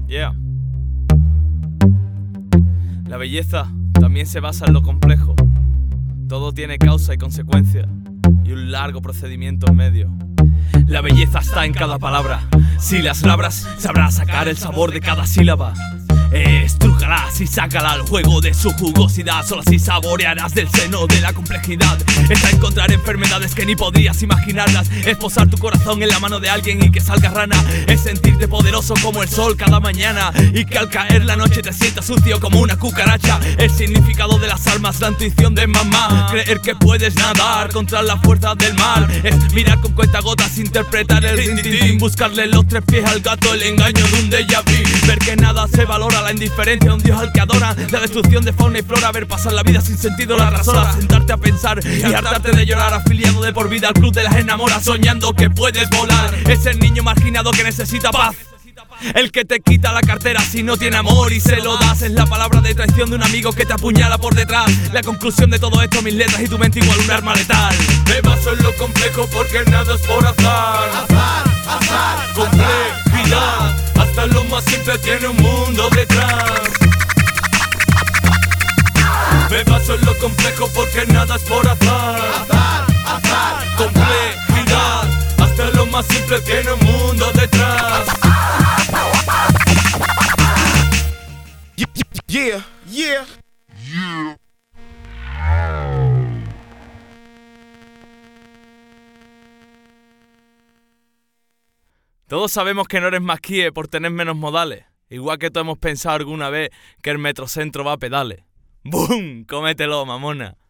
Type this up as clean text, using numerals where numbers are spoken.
Yeah. La belleza también se basa en lo complejo. Todo tiene causa y consecuencia y un largo procedimiento en medio. La belleza está en cada palabra. Si las labras, sabrás sacar el sabor de cada sílaba. Estrújalas y sácala al juego de su jugosidad. Solo así saborearás del seno de la complejidad. Está encontrar enfermedades que ni podrías imaginarlas. Es posar tu corazón en la mano de alguien y que salga rana. Es sentirte poderoso como el sol cada mañana y que al caer la noche te sientas sucio como una cucaracha. El significado de las almas, la intuición de mamá. Creer que puedes nadar contra la fuerza del mar. Es mirar con cuentagotas, interpretar el rin-tin-tin. Buscarle los tres pies al gato, el engaño de un déjà vu. Ver que nada se valora, la indiferencia de un dios al que adoran. La destrucción de fauna y flora, ver pasar la vida sin sentido las razonas. Sentarte a pensar y hartarte de llorar, afiliado de por vida al club de las enamoras, soñando que puedes volar. Es el niño marginado que necesita paz, el que te quita la cartera si no tiene amor y se lo das. Es la palabra de traición de un amigo que te apuñala por detrás. La conclusión de todo esto, mis letras y tu mente igual un arma letal. Me baso en lo complejo porque nada es por azar. Azar, complejidad. Hasta lo más simple tiene un mundo detrás. Me baso en lo complejo porque nada es por azar. Azar, complejidad. Hasta lo más simple tiene un mundo detrás. Yeah. Todos sabemos que no eres más kie por tener menos modales. Igual que todos hemos pensado alguna vez que el Metrocentro va a pedales. ¡Bum! Cómetelo, mamona.